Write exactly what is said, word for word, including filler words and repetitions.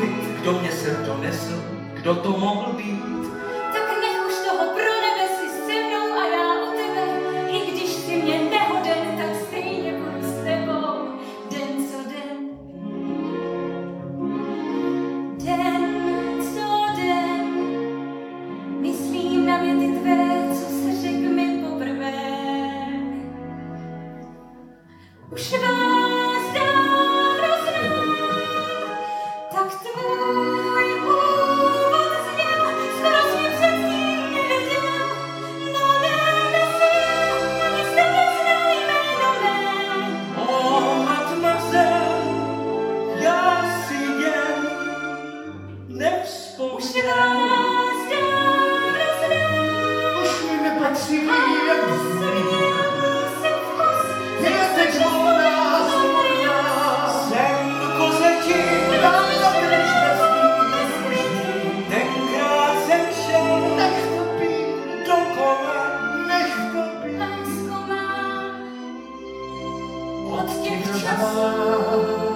mluvit, kdo mě sem donesl, kdo to mohl být. Tak nech už toho, pro nebe si se mnou a já o tebe. I když jsi mě nehoden, tak stejně budu s tebou. Den co den. Den co den. Myslím na věty tvé, co se řek mi poprvé. Už vás dávno znám, tak tvůj úvod zněl, skoro jsi mě předtím neviděl. Na nebesích jste neznal jméno mé. O, mademoiselle, já si jen nevzpomínám. Už vás dávno znám, Už mi nepatří jak směl si vkus, Jesteś młoda, smutna, Jsem kozetí, dám na kryć bez nich. tenkrát jsem šel Nech to být, dokola. nech to být. lásko má od těch Těch časů. časů